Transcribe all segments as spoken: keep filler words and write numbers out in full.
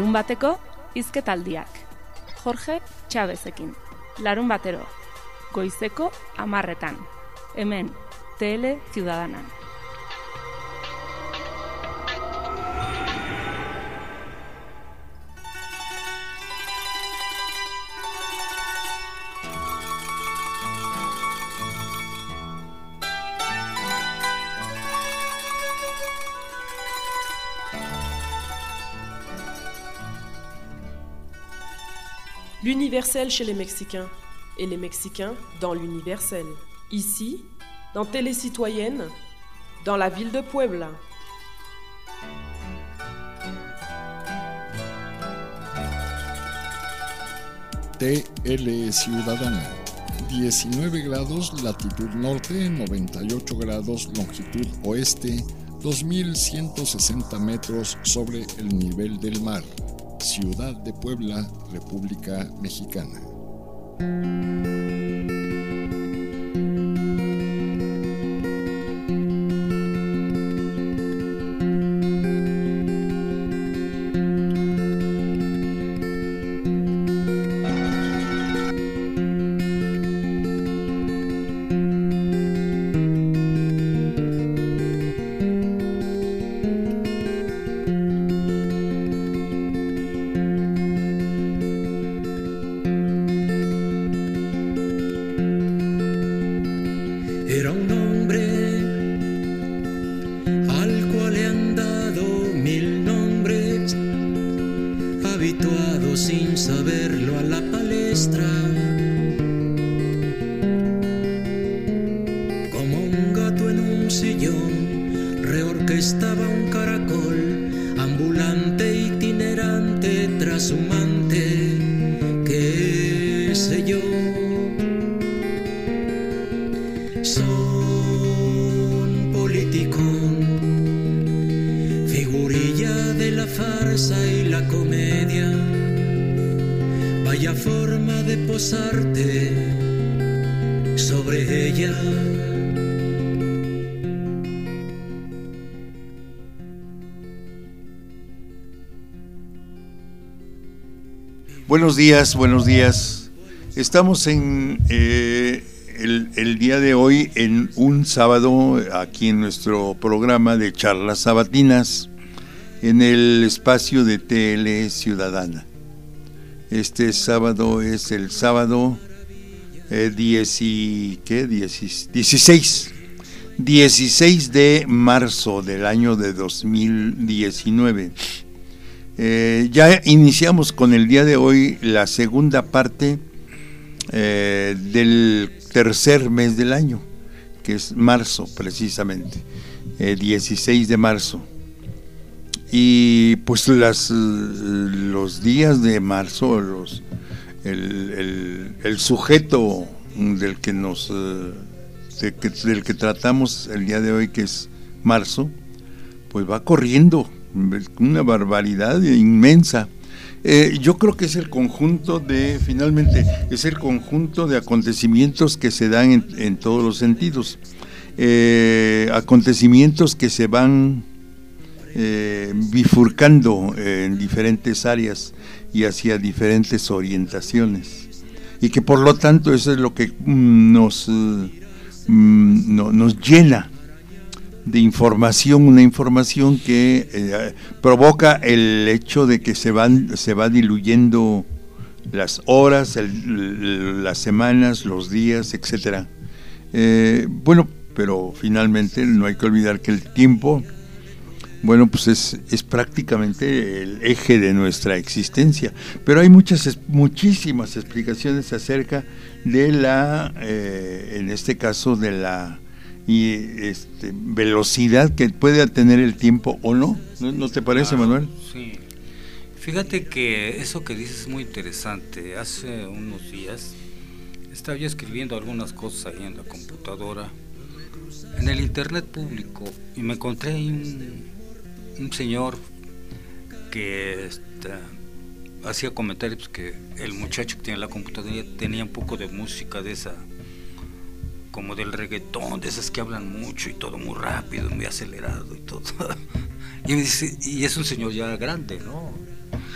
Larun bateko hizketaldiak. Jorge Chavezekin. Larun batero. Goizeko hamarretan. Hemen, Tele Ciudadanan. L'universel chez les Mexicains, et les Mexicains dans l'universel. Ici, dans Télé Citoyenne, dans la ville de Puebla. Tele Ciudadana, diecinueve grados latitud norte, noventa y ocho grados longitud oeste, dos mil ciento sesenta metros sobre el nivel del mar. Ciudad de Puebla, República Mexicana. Buenos días, buenos días. Estamos en eh, el, el día de hoy en un sábado aquí en nuestro programa de charlas sabatinas en el espacio de Tele Ciudadana. Este sábado es el sábado eh, diez y, ¿qué? dieciséis de marzo del año de dos mil diecinueve. Eh, ya iniciamos con el día de hoy la segunda parte eh, del tercer mes del año, que es marzo precisamente, eh, dieciséis de marzo. Y pues las, los días de marzo, los, el, el, el sujeto del que nos de que, del que tratamos el día de hoy, que es marzo, pues va corriendo una barbaridad inmensa. Eh, yo creo que es el conjunto de, finalmente, es el conjunto de acontecimientos que se dan en, en todos los sentidos, eh, acontecimientos que se van eh, bifurcando en diferentes áreas y hacia diferentes orientaciones, y que por lo tanto eso es lo que mm, nos, mm, no, nos llena de información, una información que eh, provoca el hecho de que se van se va diluyendo las horas, el, las semanas, los días, etcétera. Eh, bueno, pero finalmente no hay que olvidar que el tiempo, bueno, pues es es prácticamente el eje de nuestra existencia. Pero hay muchas muchísimas explicaciones acerca de la, eh, en este caso, de la y este, velocidad que puede tener el tiempo o no. ¿No, no te parece, claro, Manuel? Sí. Fíjate que eso que dices es muy interesante. Hace unos días estaba yo escribiendo algunas cosas ahí en la computadora, en el internet público, y me encontré ahí un, un señor que este, hacía comentarios que el muchacho que tenía la computadora tenía un poco de música de esa, como del reggaetón, de esas que hablan mucho y todo muy rápido, muy acelerado y todo. Y me dice, y es un señor ya grande, ¿no?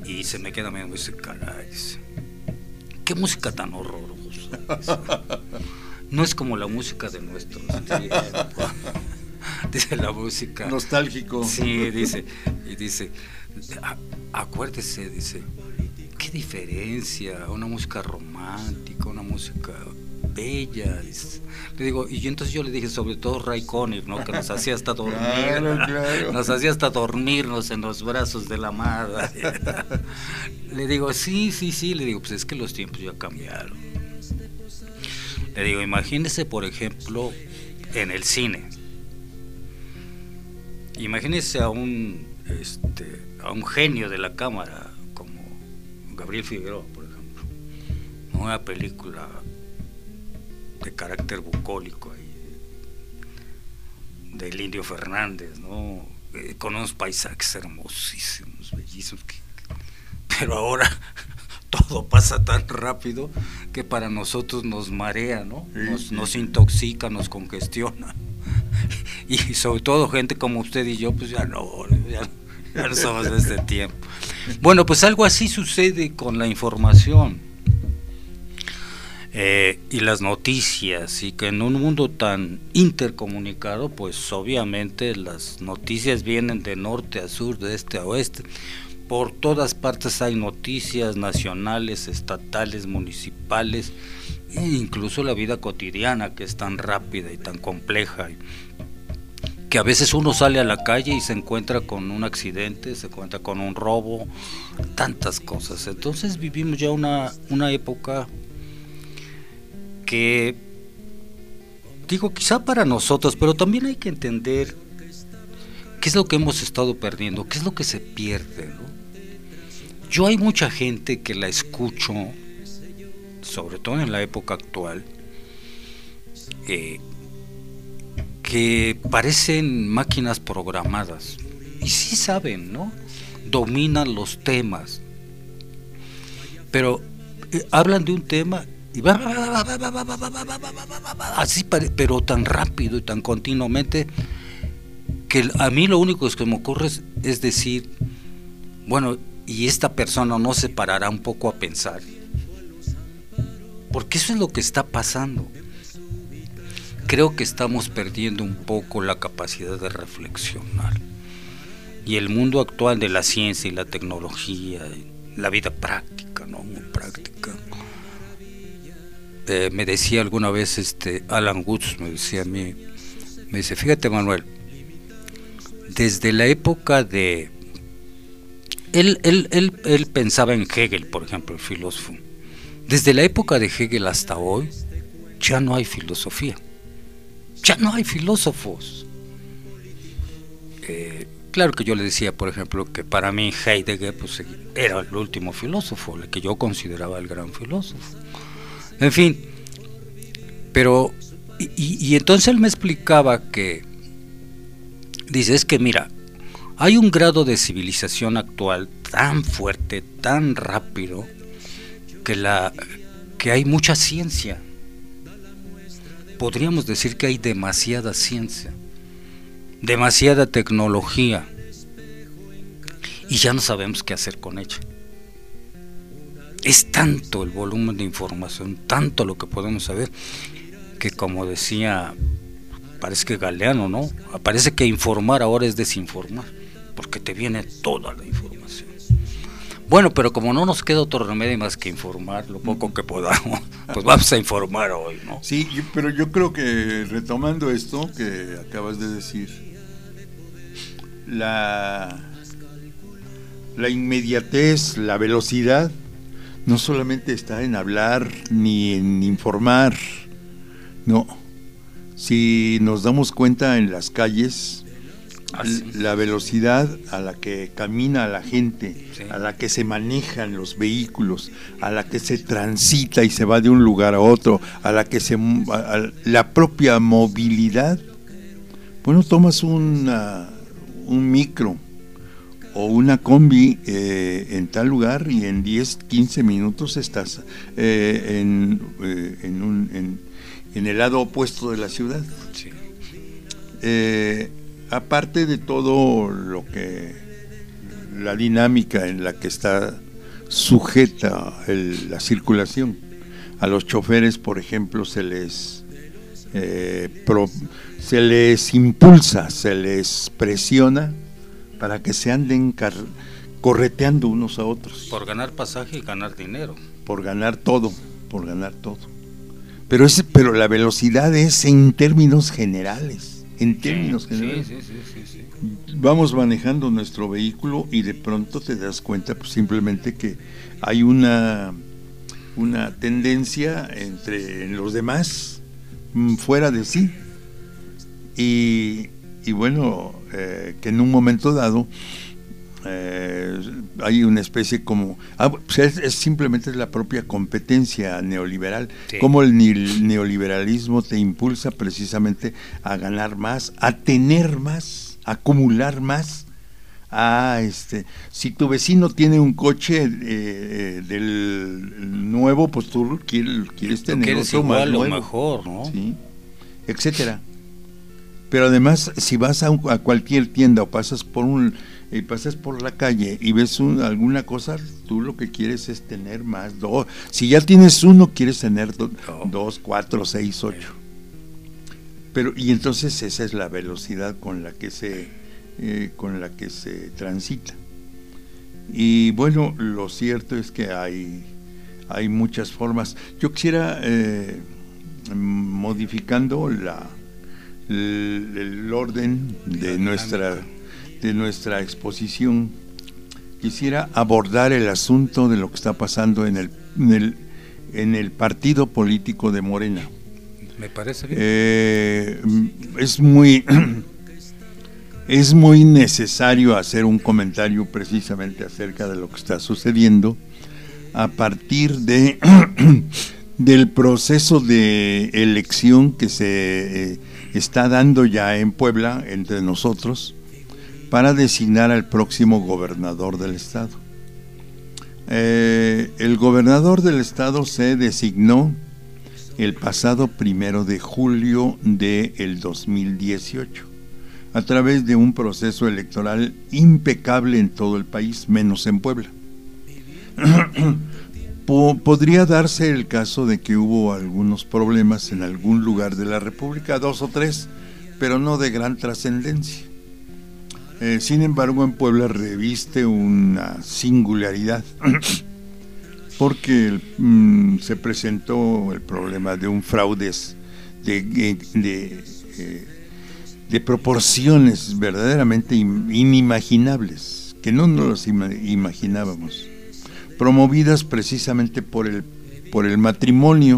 y se me queda mirando y dice, caray, dice, qué música tan horrorosa. Dice, no es como la música de nuestros tiempos. Dice la música. Nostálgico. Sí, dice, y dice, acuérdese, dice, qué diferencia, una música romántica, una música bella. Dice. Le digo, y yo, entonces yo le dije, sobre todo Ray Conniff, ¿no? Que nos hacía hasta dormir, claro, claro. nos hacía hasta dormirnos en los brazos de la amada. Le digo, sí, sí, sí, le digo, pues es que los tiempos ya cambiaron. Le digo, imagínese, por ejemplo, en el cine. Imagínese a un este, a un genio de la cámara como Gabriel Figueroa, por ejemplo. Una película de carácter bucólico ahí, del Indio Fernández, ¿no? Eh, con unos paisajes hermosísimos, bellísimos, que, pero ahora todo pasa tan rápido que para nosotros nos marea, ¿no? Nos, nos intoxica, nos congestiona. Y sobre todo gente como usted y yo, pues ya no, ya, ya no somos de este tiempo. Bueno, pues algo así sucede con la información eh, y las noticias, y que en un mundo tan intercomunicado, pues obviamente las noticias vienen de norte a sur, de este a oeste. Por todas partes hay noticias nacionales, estatales, municipales, e incluso la vida cotidiana, que es tan rápida y tan compleja, que a veces uno sale a la calle y se encuentra con un accidente, se encuentra con un robo, tantas cosas. Entonces vivimos ya una, una época que, digo, quizá para nosotros, pero también hay que entender qué es lo que hemos estado perdiendo, qué es lo que se pierde, ¿no? Yo hay mucha gente que la escucho, sobre todo en la época actual, eh, que parecen máquinas programadas, y sí saben, ¿no? Dominan los temas, pero eh, hablan de un tema y va, va, va, va, va, va, va, va, va, va, así, pero tan rápido y tan continuamente, que a mí lo único que me ocurre es, es decir, bueno, y esta persona no se parará un poco a pensar, porque eso es lo que está pasando. Creo que estamos perdiendo un poco la capacidad de reflexionar, y el mundo actual de la ciencia y la tecnología, la vida práctica, ¿no? Muy práctica. Eh, me decía alguna vez este Alan Watts, me decía a mí, me dice, fíjate, Manuel, desde la época de él, él, él, él pensaba en Hegel, por ejemplo, el filósofo. Desde la época de Hegel hasta hoy ya no hay filosofía, ya no hay filósofos. Eh, claro que yo le decía, por ejemplo, que para mí Heidegger pues, era el último filósofo, el que yo consideraba el gran filósofo. En fin, pero y, y, y entonces él me explicaba que dice, es que mira, hay un grado de civilización actual tan fuerte, tan rápido, que la que hay mucha ciencia. Podríamos decir que hay demasiada ciencia, demasiada tecnología, y ya no sabemos qué hacer con ella. Es tanto el volumen de información, tanto lo que podemos saber, que como decía, parece que Galeano, ¿no? Parece que informar ahora es desinformar, porque te viene toda la información. Bueno, pero como no nos queda otro remedio más que informar lo poco que podamos, pues vamos a informar hoy, ¿no? Sí, pero yo creo que retomando esto que acabas de decir, la, la inmediatez, la velocidad, no solamente está en hablar ni en informar, no. Si nos damos cuenta en las calles, Así. la velocidad a la que camina la gente, sí. a la que se manejan los vehículos, a la que se transita y se va de un lugar a otro, a la que se a la propia movilidad. Bueno, tomas una, un micro o una combi eh, en tal lugar y en diez, quince minutos estás eh, en, eh, en, un, en, en el lado opuesto de la ciudad. Sí. Eh, aparte de todo lo que la dinámica en la que está sujeta el, la circulación. A los choferes, por ejemplo, se les eh, pro, se les impulsa, se les presiona para que se anden car correteando unos a otros. Por ganar pasaje y ganar dinero. Por ganar todo, por ganar todo. Pero, es, pero la velocidad es en términos generales, en términos sí, generales. Sí, sí, sí, sí, sí. Vamos manejando nuestro vehículo y de pronto te das cuenta pues, simplemente que hay una, una tendencia entre los demás fuera de sí. Y, y bueno, eh, que en un momento dado eh, hay una especie como... Ah, pues es, es simplemente la propia competencia neoliberal. Sí. Como el neoliberalismo te impulsa precisamente a ganar más, a tener más, a acumular más. Ah, este, si tu vecino tiene un coche eh, del nuevo, pues tú quieres, quieres tener quieres otro igual más o nuevo, mejor, ¿no? Sí, etcétera. Pero además, si vas a, un, a cualquier tienda o pasas por un y pasas por la calle y ves un, alguna cosa, tú lo que quieres es tener más, dos. Si ya tienes uno, quieres tener do, no. dos, cuatro, seis, ocho. Pero y entonces esa es la velocidad con la que se eh, con la que se transita. Y bueno, lo cierto es que hay hay muchas formas. Yo quisiera eh, modificando la el, el orden de nuestra de nuestra exposición, quisiera abordar el asunto de lo que está pasando en el en el, en el partido político de Morena. Me parece bien. Eh, es muy es muy necesario hacer un comentario precisamente acerca de lo que está sucediendo a partir de del proceso de elección que se eh, está dando ya en Puebla entre nosotros para designar al próximo gobernador del estado. Eh, el gobernador del estado se designó el pasado primero de julio del dos mil dieciocho a través de un proceso electoral impecable en todo el país, menos en Puebla. Podría darse el caso de que hubo algunos problemas en algún lugar de la República, dos o tres, pero no de gran trascendencia. Eh, sin embargo, en Puebla reviste una singularidad, porque mmm, se presentó el problema de un fraude de, de, de, eh, de proporciones verdaderamente inimaginables, que no nos los imaginábamos, promovidas precisamente por el, por el matrimonio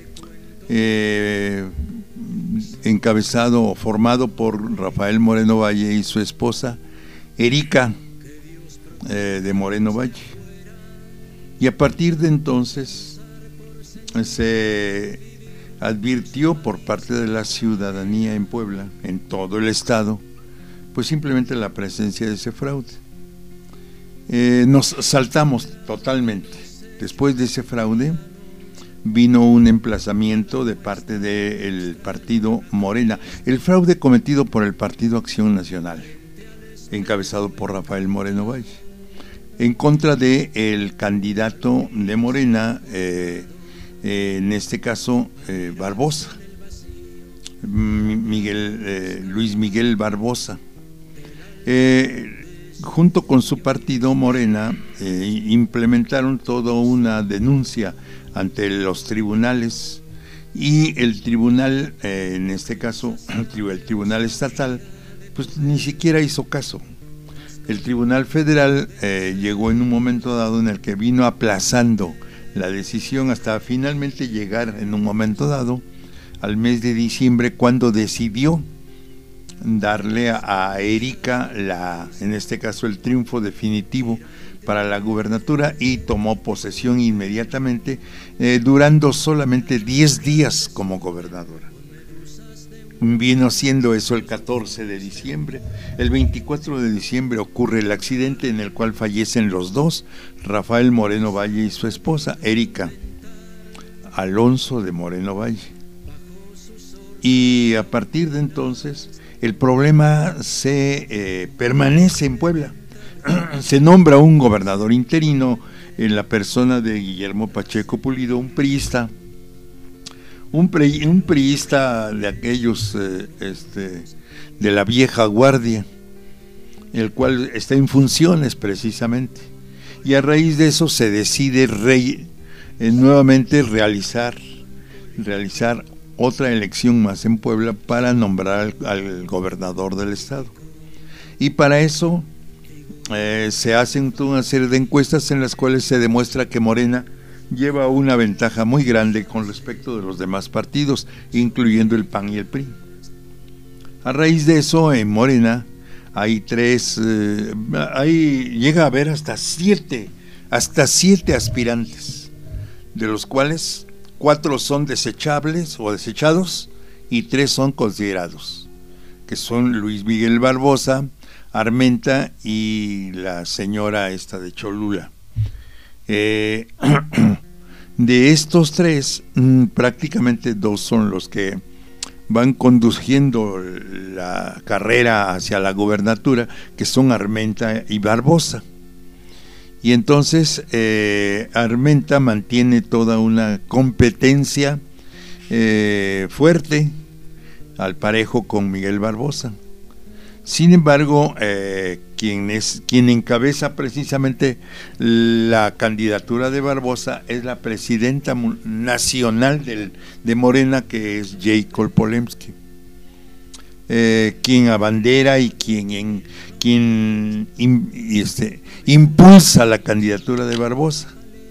eh, encabezado o formado por Rafael Moreno Valle y su esposa Erika eh, de Moreno Valle. Y a partir de entonces se advirtió por parte de la ciudadanía en Puebla, en todo el estado, pues simplemente la presencia de ese fraude. Eh, nos saltamos totalmente. Después de ese fraude vino un emplazamiento de parte del partido Morena, el fraude cometido por el Partido Acción Nacional, encabezado por Rafael Moreno Valle, en contra de el candidato de Morena, eh, eh, en este caso eh, Barbosa, Miguel, eh, Luis Miguel Barbosa. Eh, junto con su partido Morena eh, implementaron toda una denuncia ante los tribunales, y el tribunal, eh, en este caso el tribunal estatal, pues ni siquiera hizo caso. El tribunal federal eh, llegó en un momento dado en el que vino aplazando la decisión hasta finalmente llegar en un momento dado al mes de diciembre, cuando decidió darle a, a Erika, la, en este caso el triunfo definitivo para la gubernatura, y tomó posesión inmediatamente, eh, durando solamente diez días como gobernadora. Vino siendo eso el catorce de diciembre. El veinticuatro de diciembre ocurre el accidente en el cual fallecen los dos, Rafael Moreno Valle y su esposa, Erika Alonso de Moreno Valle. Y a partir de entonces el problema se eh, permanece en Puebla. se nombra un gobernador interino en la persona de Guillermo Pacheco Pulido, un priista, un, pre, un priista de aquellos eh, este, de la vieja guardia, el cual está en funciones precisamente, y a raíz de eso se decide rey, eh, nuevamente realizar, realizar otra elección más en Puebla para nombrar al, al gobernador del estado. Y para eso eh, se hacen toda una serie de encuestas en las cuales se demuestra que Morena lleva una ventaja muy grande con respecto de los demás partidos, incluyendo el P A N y el P R I. A raíz de eso, en Morena hay tres, eh, hay, llega a haber hasta siete, hasta siete aspirantes, de los cuales cuatro son desechables o desechados y tres son considerados, que son Luis Miguel Barbosa, Armenta y la señora esta de Cholula. Eh, de estos tres, mmm, prácticamente dos son los que van conduciendo la carrera hacia la gubernatura, que son Armenta y Barbosa. Y entonces eh, Armenta mantiene toda una competencia eh, fuerte al parejo con Miguel Barbosa. Sin embargo, eh, quien es quien encabeza precisamente la candidatura de Barbosa es la presidenta nacional del, de Morena, que es Jade Kolpolemsky, eh, quien abandera y quien, en, quien in, este, impulsa la candidatura de Barbosa.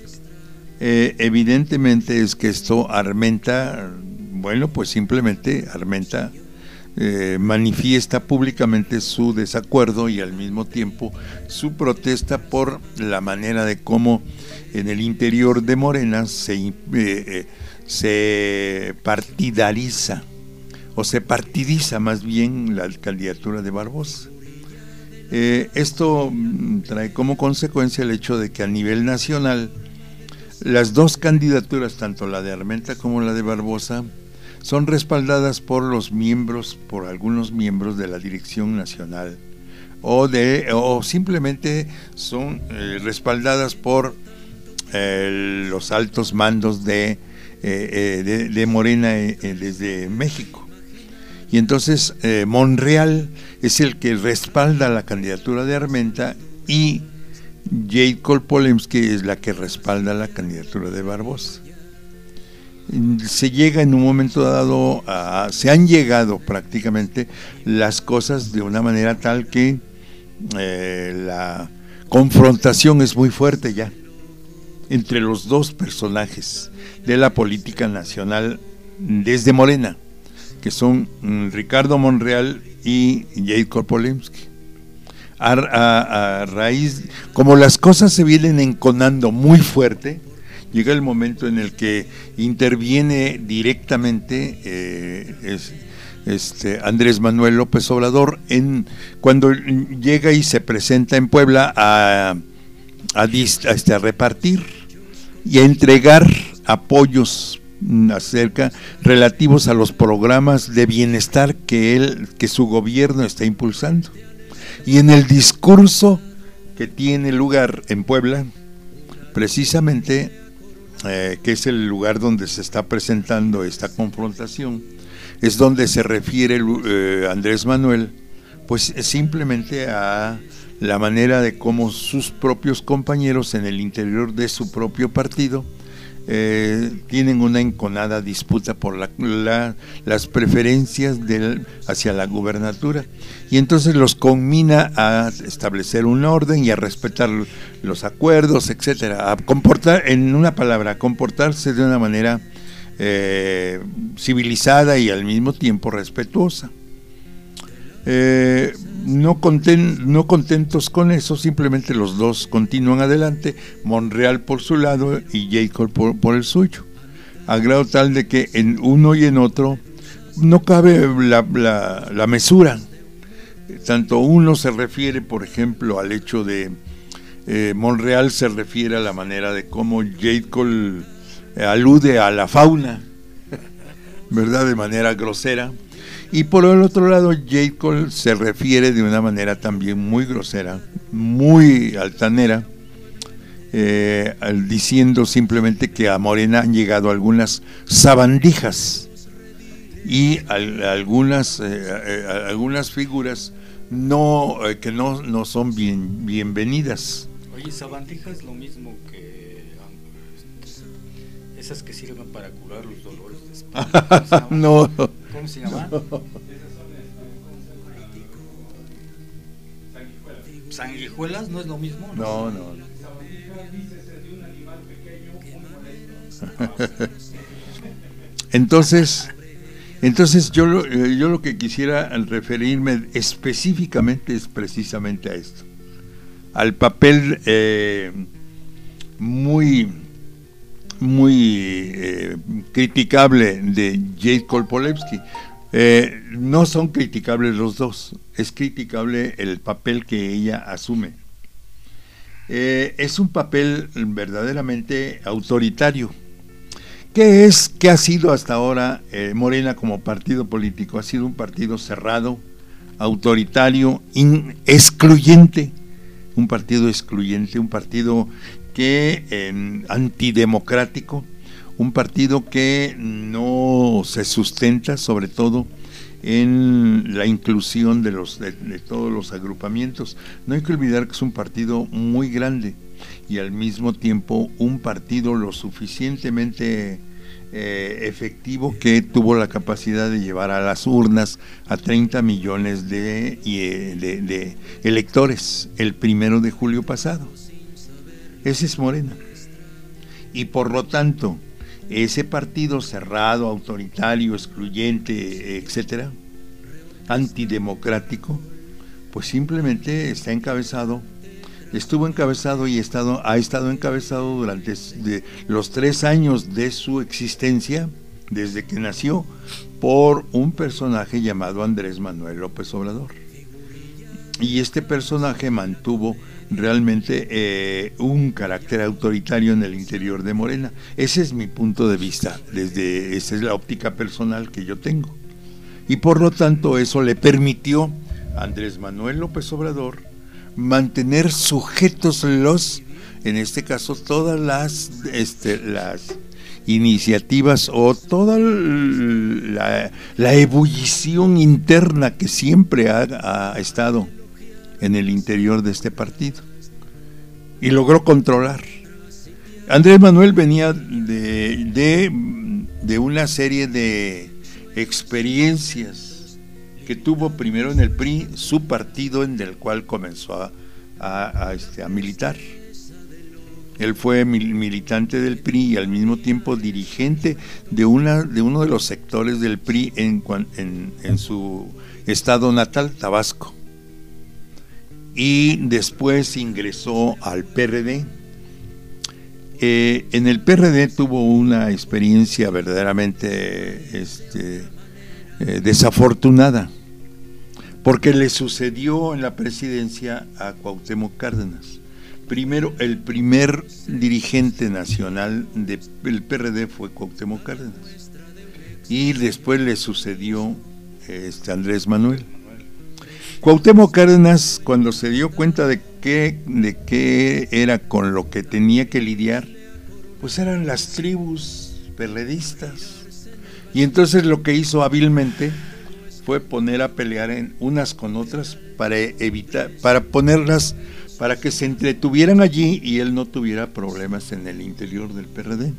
Eh, evidentemente es que esto Armenta, bueno, pues simplemente Armenta Eh, manifiesta públicamente su desacuerdo y al mismo tiempo su protesta por la manera de cómo en el interior de Morena se, eh, eh, se partidariza o se partidiza más bien la candidatura de Barbosa. Eh, esto trae como consecuencia el hecho de que a nivel nacional las dos candidaturas, tanto la de Armenta como la de Barbosa, son respaldadas por los miembros, por algunos miembros de la dirección nacional, o de o simplemente son eh, respaldadas por eh, los altos mandos de, eh, eh, de, de Morena eh, desde México. Y entonces eh, Monreal es el que respalda la candidatura de Armenta y Jade Kolpolemsky es la que respalda la candidatura de Barbosa. Se llega en un momento dado a, se han llegado prácticamente las cosas de una manera tal que eh, la confrontación es muy fuerte ya entre los dos personajes de la política nacional desde Morena, que son mm, Ricardo Monreal y Jade Kolpolemsky. A, a, a raíz, como las cosas se vienen enconando muy fuerte, llega el momento en el que interviene directamente eh, es, este, Andrés Manuel López Obrador en, cuando llega y se presenta en Puebla a, a, dist, a, este, a repartir y a entregar apoyos acerca relativos a los programas de bienestar que él, que su gobierno está impulsando. Y en el discurso que tiene lugar en Puebla, precisamente Eh, que es el lugar donde se está presentando esta confrontación, es donde se refiere eh, Andrés Manuel, pues simplemente a la manera de cómo sus propios compañeros en el interior de su propio partido eh, tienen una enconada disputa por la, la, las preferencias del, hacia la gubernatura, y entonces los conmina a establecer un orden y a respetar los acuerdos, etcétera, a comportar, en una palabra, a comportarse de una manera eh, civilizada y al mismo tiempo respetuosa. Eh, no, conten, no contentos con eso, simplemente los dos continúan adelante, Monreal por su lado y Jacob por, por el suyo, a grado tal de que en uno y en otro no cabe la, la, la mesura. Tanto uno se refiere, por ejemplo, al hecho de eh, Monreal se refiere a la manera de cómo Jacob eh, alude a la fauna, ¿verdad?, de manera grosera. Y por el otro lado, J. Cole se refiere de una manera también muy grosera, muy altanera, eh, diciendo simplemente que a Morena han llegado algunas sabandijas y al, algunas, eh, eh, algunas figuras no eh, que no, no son bien, bienvenidas. Oye, sabandija es lo mismo que esas que sirven para curar los dolores de espalda. No. ¿Cómo se llaman? ¿Sanguijuelas no es lo mismo? No, no, no. Entonces, entonces yo lo, yo lo que quisiera referirme específicamente es precisamente a esto, al papel eh, muy muy eh, criticable de Jade Kolpolevsky. Eh, no son criticables los dos, es criticable el papel que ella asume. Eh, es un papel verdaderamente autoritario. ¿Qué es, qué ha sido hasta ahora eh, Morena como partido político? Ha sido un partido cerrado, autoritario, in, excluyente, un partido excluyente, un partido que eh, antidemocrático, un partido que no se sustenta sobre todo en la inclusión de los de, de todos los agrupamientos. No hay que olvidar que es un partido muy grande y al mismo tiempo un partido lo suficientemente eh, efectivo que tuvo la capacidad de llevar a las urnas a treinta millones de, de, de electores el primero de julio pasado. Ese es Morena. Y por lo tanto, ese partido cerrado, autoritario, excluyente, etcétera, antidemocrático, pues simplemente está encabezado, estuvo encabezado y estado, ha estado encabezado durante de los tres años de su existencia, desde que nació, por un personaje llamado Andrés Manuel López Obrador. Y este personaje mantuvo realmente eh, un carácter autoritario en el interior de Morena. Ese es mi punto de vista, desde esa es la óptica personal que yo tengo. Y por lo tanto eso le permitió a Andrés Manuel López Obrador mantener sujetos los, en este caso, todas las, este, las iniciativas o toda la, la ebullición interna que siempre ha, ha estado en el interior de este partido, y logró controlar. Andrés Manuel venía de, de, de una serie de experiencias que tuvo primero en el P R I, su partido en el cual comenzó a, a, a, este, a militar. Él fue mil, militante del P R I y al mismo tiempo dirigente de, una, de uno de los sectores del P R I en, en, en su estado natal, Tabasco. Y después ingresó al P R D. Eh, en el P R D tuvo una experiencia verdaderamente este, eh, desafortunada, porque le sucedió en la presidencia a Cuauhtémoc Cárdenas. Primero, el primer dirigente nacional del P R D fue Cuauhtémoc Cárdenas, y después le sucedió este, Andrés Manuel. Cuauhtémoc Cárdenas, cuando se dio cuenta de qué de qué era con lo que tenía que lidiar, pues eran las tribus perredistas, y entonces lo que hizo hábilmente fue poner a pelear en unas con otras para evitar, para ponerlas, para que se entretuvieran allí y él no tuviera problemas en el interior del P R D.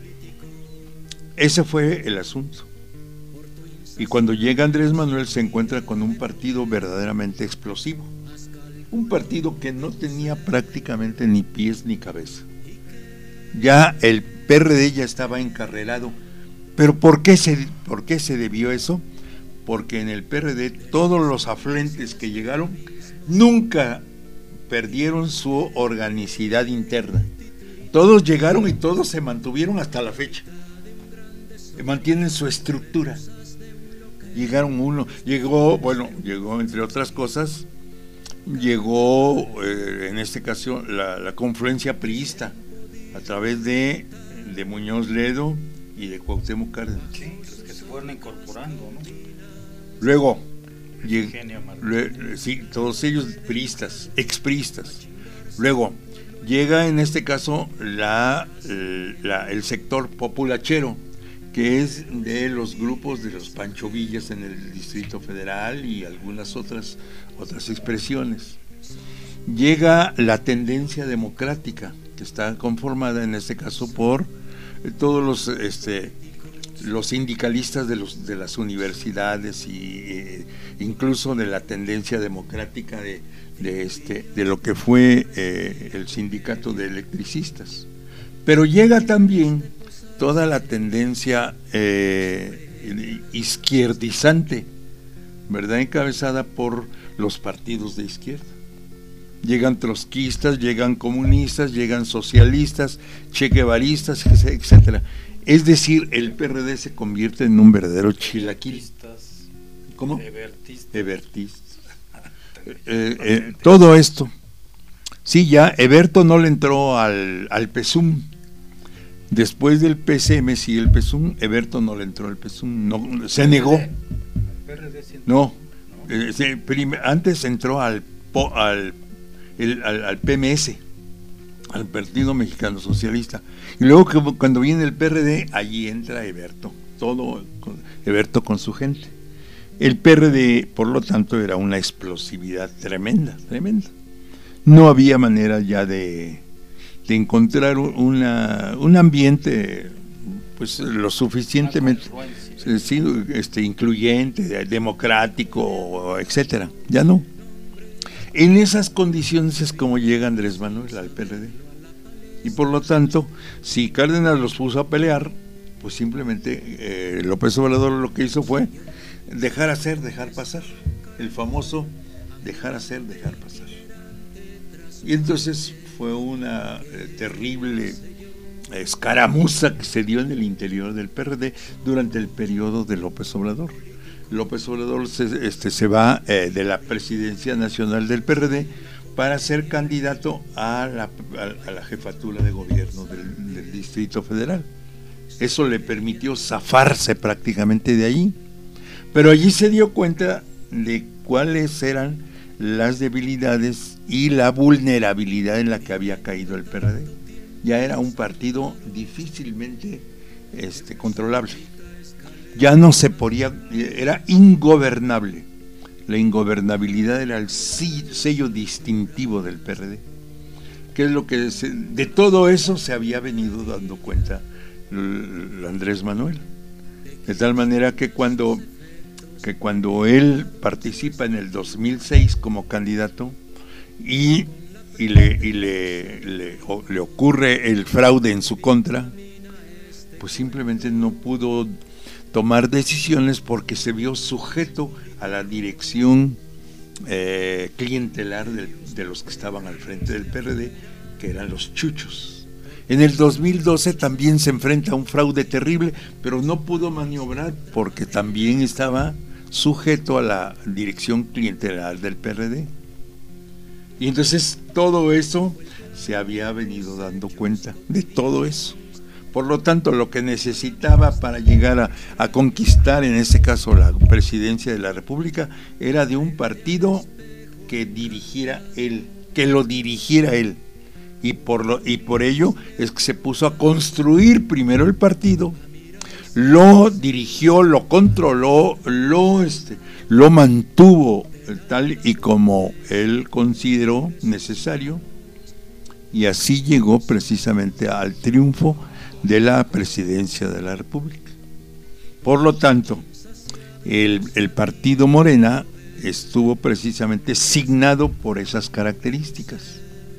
Ese fue el asunto. Y cuando llega Andrés Manuel se encuentra con un partido verdaderamente explosivo, un partido que no tenía prácticamente ni pies ni cabeza. Ya el P R D ya estaba encarrerado. ¿Pero por qué se, por qué se debió eso? Porque en el P R D todos los afluentes que llegaron nunca perdieron su organicidad interna. Todos llegaron y todos se mantuvieron hasta la fecha. Mantienen su estructura. Llegaron uno, llegó, bueno, llegó entre otras cosas, llegó eh, en este caso la, la confluencia priista a través de, de Muñoz Ledo y de Cuauhtémoc Cárdenas. Sí, los que se fueron incorporando, ¿no? Luego, lleg, le, sí, todos ellos priistas, expriistas. Luego, llega en este caso la, la, el sector populachero, que es de los grupos de los Pancho Villas en el Distrito Federal y algunas otras, otras expresiones. Llega la tendencia democrática, que está conformada en este caso por todos los este, los sindicalistas de, los, de las universidades y eh, incluso de la tendencia democrática de, de, este, de lo que fue eh, el sindicato de electricistas. Pero llega también toda la tendencia eh, izquierdizante, ¿verdad?, encabezada por los partidos de izquierda. Llegan trotskistas, llegan comunistas, llegan socialistas, cheguevaristas, etcétera. Es decir, el P R D se convierte en un verdadero chilaquil. ¿Cómo? Ebertistas. Ebertistas. Eh, eh, todo esto. Sí, ya Eberto no le entró al, al P S U M. Después del P C M, sí, el P S U M, Eberto no le entró al P S U M. No, se negó. No. Eh, se, prim, antes entró al, al, el, al, al P M S, al Partido Mexicano Socialista, y luego que, cuando viene el P R D, allí entra Eberto, todo con, Eberto con su gente. El P R D, por lo tanto, era una explosividad tremenda, tremenda. No había manera ya de, de encontrar una, un ambiente pues lo suficientemente sí, este, incluyente, democrático, etcétera. Ya no. En esas condiciones es como llega Andrés Manuel al P R D. Y por lo tanto, si Cárdenas los puso a pelear, pues simplemente eh, López Obrador lo que hizo fue dejar hacer, dejar pasar. El famoso dejar hacer, dejar pasar. Y entonces fue una eh, terrible escaramuza que se dio en el interior del P R D durante el periodo de López Obrador. López Obrador se, este, se va eh, de la presidencia nacional del P R D para ser candidato a la, a, a la jefatura de gobierno del, del Distrito Federal. Eso le permitió zafarse prácticamente de allí, pero allí se dio cuenta de cuáles eran las debilidades y la vulnerabilidad en la que había caído el P R D. Ya era un partido difícilmente este, controlable. Ya no se podía, era ingobernable. La ingobernabilidad era el sello distintivo del P R D. ¿Qué es lo que se, de todo eso se había venido dando cuenta el, Andrés Manuel? De tal manera que cuando, que cuando él participa en el dos mil seis como candidato y, y, le, y le, le, o, le ocurre el fraude en su contra, pues simplemente no pudo tomar decisiones porque se vio sujeto a la dirección eh, clientelar de, de los que estaban al frente del P R D, que eran los chuchos. En el dos mil doce también se enfrenta a un fraude terrible, pero no pudo maniobrar porque también estaba sujeto a la dirección clientelar del P R D. Y entonces todo eso se había venido dando cuenta de todo eso. Por lo tanto, lo que necesitaba para llegar a, a conquistar, en este caso, la presidencia de la República, era de un partido que dirigiera él, que lo dirigiera él. Y por, lo, y por ello es que se puso a construir primero el partido, lo dirigió, lo controló, lo, este, lo mantuvo tal y como él consideró necesario, y así llegó precisamente al triunfo de la presidencia de la República. Por lo tanto, el, el partido Morena estuvo precisamente signado por esas características.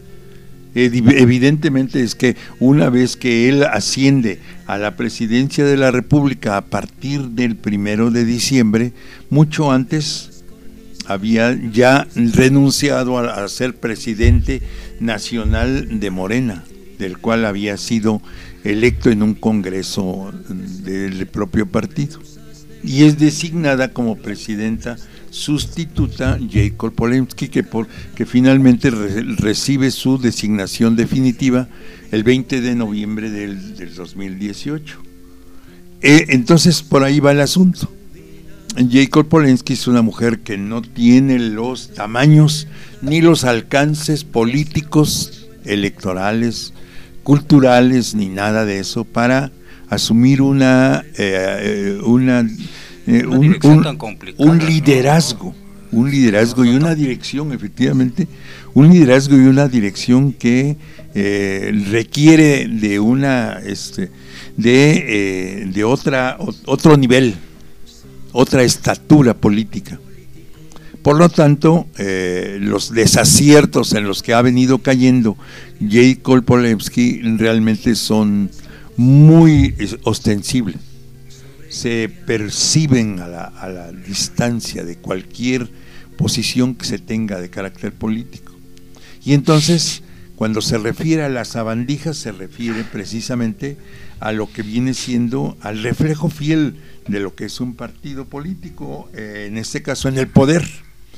Evidentemente es que una vez que él asciende a la presidencia de la República a partir del primero de diciembre, mucho antes había ya renunciado a, a ser presidente nacional de Morena, del cual había sido electo en un congreso del propio partido, y es designada como presidenta sustituta Jacob Polensky, que, por, que finalmente re, recibe su designación definitiva el veinte de noviembre del, del dos mil dieciocho. Eh, entonces por ahí va el asunto. Jacob Polensky es una mujer que no tiene los tamaños ni los alcances políticos, electorales, culturales, ni nada de eso para asumir una, eh, una, eh, una un, un, tan complicada, un liderazgo, ¿no? un liderazgo y una dirección, efectivamente, un liderazgo y una dirección que eh, requiere de una, este, de, eh, de otra, otro nivel, otra estatura política. Por lo tanto, eh, los desaciertos en los que ha venido cayendo Jacob Polensky realmente son muy ostensibles. Se perciben a la, a la distancia de cualquier posición que se tenga de carácter político. Y entonces, cuando se refiere a las sabandijas, se refiere precisamente a lo que viene siendo, al reflejo fiel de lo que es un partido político, eh, en este caso en el poder.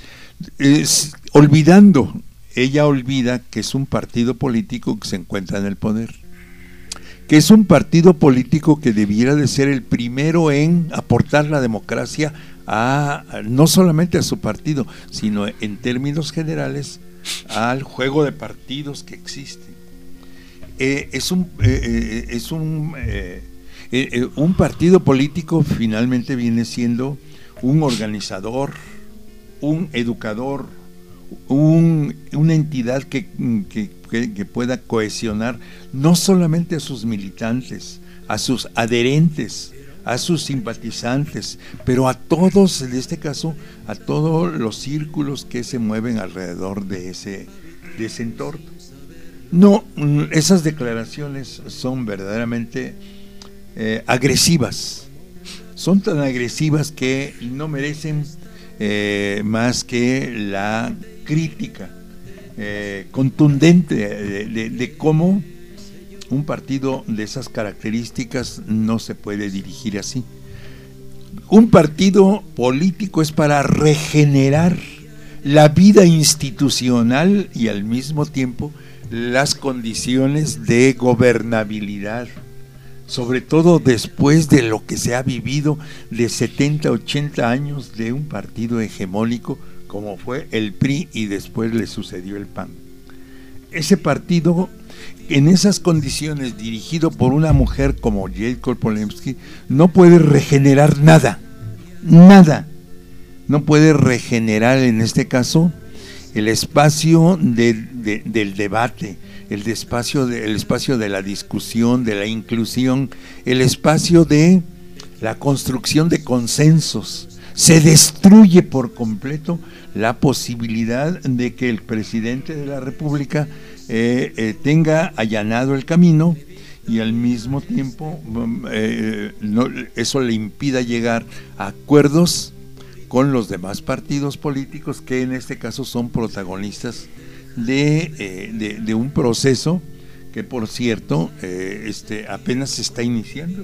Es, olvidando, ella olvida que es un partido político que se encuentra en el poder, que es un partido político que debiera de ser el primero en aportar la democracia a, a no solamente a su partido, sino en términos generales al juego de partidos que existen. Eh, es un eh, es un eh, eh, un partido político finalmente viene siendo un organizador, un educador, un, una entidad que, que, que, que pueda cohesionar no solamente a sus militantes, a sus adherentes, a sus simpatizantes, pero a todos, en este caso, a todos los círculos que se mueven alrededor de ese, de ese entorno. No, esas declaraciones son verdaderamente eh, agresivas, son tan agresivas que no merecen eh, más que la crítica eh, contundente de, de, de cómo un partido de esas características no se puede dirigir así. Un partido político es para regenerar la vida institucional y al mismo tiempo las condiciones de gobernabilidad, sobre todo después de lo que se ha vivido de setenta, ochenta años de un partido hegemónico como fue el P R I y después le sucedió el P A N. Ese partido, en esas condiciones, dirigido por una mujer como Jacob Polensky, no puede regenerar nada, nada, no puede regenerar en este caso el espacio de, de, del debate, el espacio, de, el espacio de la discusión, de la inclusión, el espacio de la construcción de consensos. Se destruye por completo la posibilidad de que el presidente de la República eh, eh, tenga allanado el camino y al mismo tiempo eh, no, eso le impida llegar a acuerdos con los demás partidos políticos que en este caso son protagonistas de, eh, de, de un proceso que, por cierto, eh, este, apenas se está iniciando.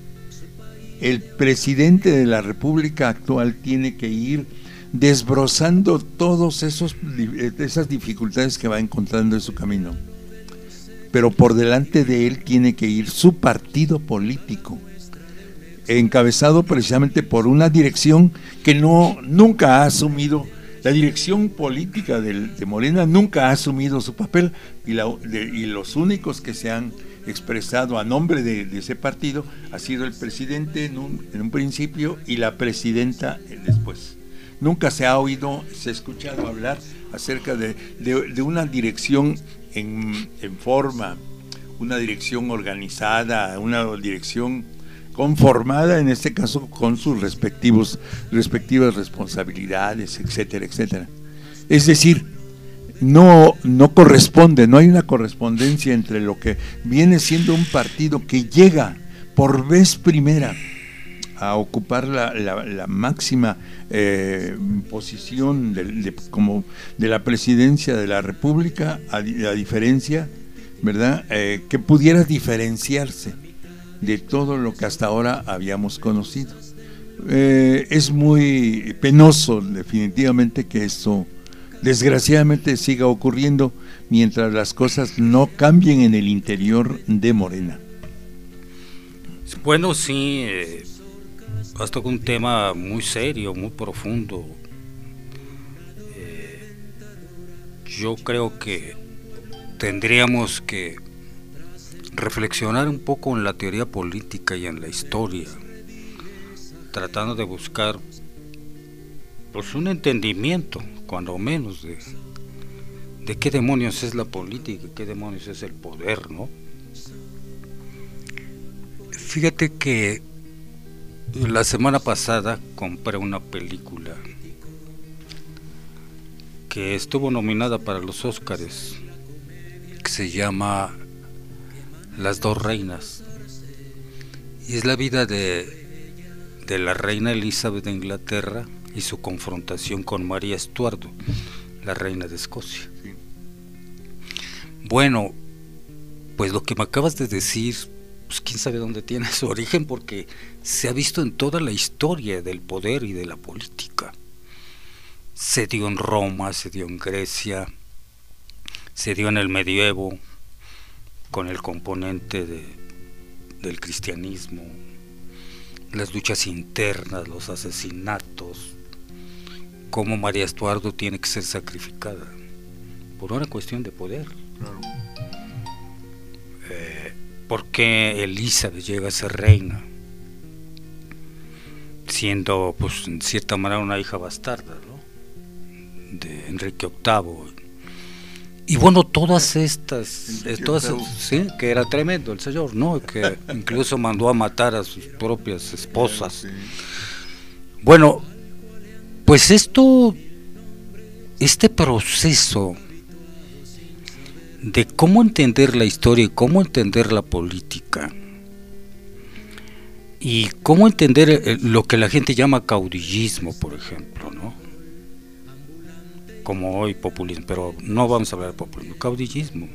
El presidente de la República actual tiene que ir desbrozando todas esas dificultades que va encontrando en su camino, pero por delante de él tiene que ir su partido político, encabezado precisamente por una dirección que no nunca ha asumido, la dirección política de, de Morena nunca ha asumido su papel, y, la, de, y los únicos que se han expresado a nombre de, de ese partido ha sido el presidente en un, en un principio y la presidenta después. Nunca se ha oído, se ha escuchado hablar acerca de, de, de una dirección en, en forma, una dirección organizada, una dirección conformada, en este caso con sus respectivos respectivas responsabilidades, etcétera, etcétera. Es decir, no no corresponde, no hay una correspondencia entre lo que viene siendo un partido que llega por vez primera a ocupar la, la, la máxima eh, posición de, de, como de la presidencia de la República, a, a diferencia, ¿verdad?, eh, que pudiera diferenciarse de todo lo que hasta ahora habíamos conocido. Eh, es muy penoso definitivamente que esto desgraciadamente siga ocurriendo mientras las cosas no cambien en el interior de Morena. Bueno, sí, eh, has tocado un tema muy serio, muy profundo. Eh, yo creo que tendríamos que reflexionar un poco en la teoría política y en la historia, tratando de buscar pues un entendimiento, cuando menos, de, de qué demonios es la política, qué demonios es el poder, ¿no? Fíjate que la semana pasada compré una película que estuvo nominada para los Óscares, que se llama Las dos reinas, y es la vida de, de la reina Elizabeth de Inglaterra y su confrontación con María Estuardo, la reina de Escocia. Bueno, pues lo que me acabas de decir, pues quién sabe dónde tiene su origen, porque se ha visto en toda la historia del poder y de la política. Se dio en Roma, se dio en Grecia, se dio en el medievo, con el componente de, del cristianismo, las luchas internas, los asesinatos, cómo María Estuardo tiene que ser sacrificada por una cuestión de poder. Claro. Eh, ¿Por qué Elizabeth llega a ser reina? Siendo, pues, en cierta manera una hija bastarda, ¿no? De Enrique octavo. Y bueno, todas estas, todas, sí, que era tremendo el señor, ¿no? Que incluso mandó a matar a sus propias esposas. Bueno, pues esto, este proceso de cómo entender la historia y cómo entender la política y cómo entender lo que la gente llama caudillismo, por ejemplo, ¿no? Como hoy populismo, pero no vamos a hablar de populismo, caudillismo.